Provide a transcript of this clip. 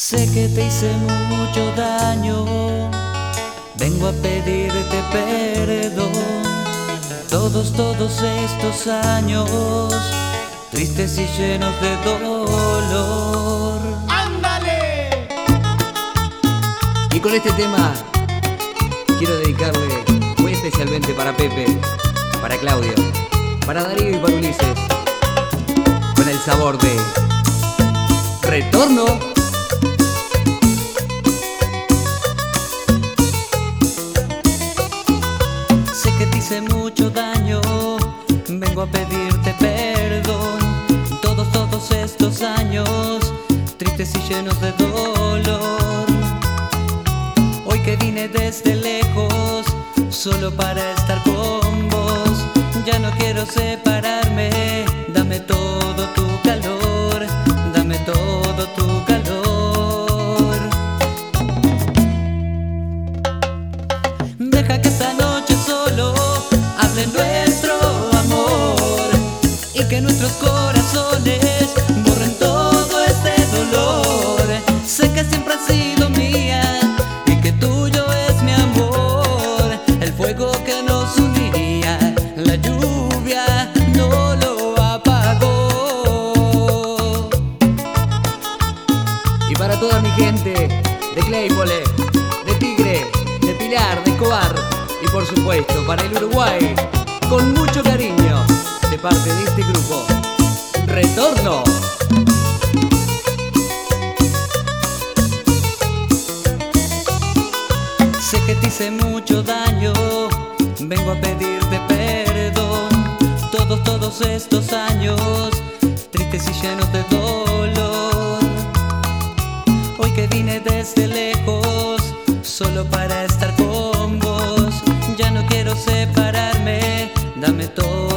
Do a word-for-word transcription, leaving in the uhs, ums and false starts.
Sé que te hice mucho daño, vengo a pedirte perdón. Todos, todos estos años, tristes y llenos de dolor. ¡Ándale! Y con este tema quiero dedicarle muy especialmente para Pepe, para Claudio, para Darío y para Ulises, con el sabor de Retorno. Sé que te hice mucho daño, vengo a pedirte perdón. Todos, todos estos años, tristes y llenos de dolor. Hoy que vine desde lejos, solo para estar con vos. Ya no quiero separarme, dame todo tu calor, dame todo tu calor. Deja que esta noche solo hable nuestro amor y que nuestros corazones borren todo este dolor. Sé que siempre has sido mía y que tuyo es mi amor. El fuego que nos unía, la lluvia no lo apagó. Y para toda mi gente de Claypole, de Tigre, de Pilar, de Escobar, y por supuesto para el Uruguay, con mucho cariño, de parte de este grupo, Retorno. Sé que te hice mucho daño, vengo a pedirte perdón. Todos, todos estos años, tristes y llenos de dolor. Hoy que vine desde lejos, solo para estar con vos. Ya no quiero separarme, dame todo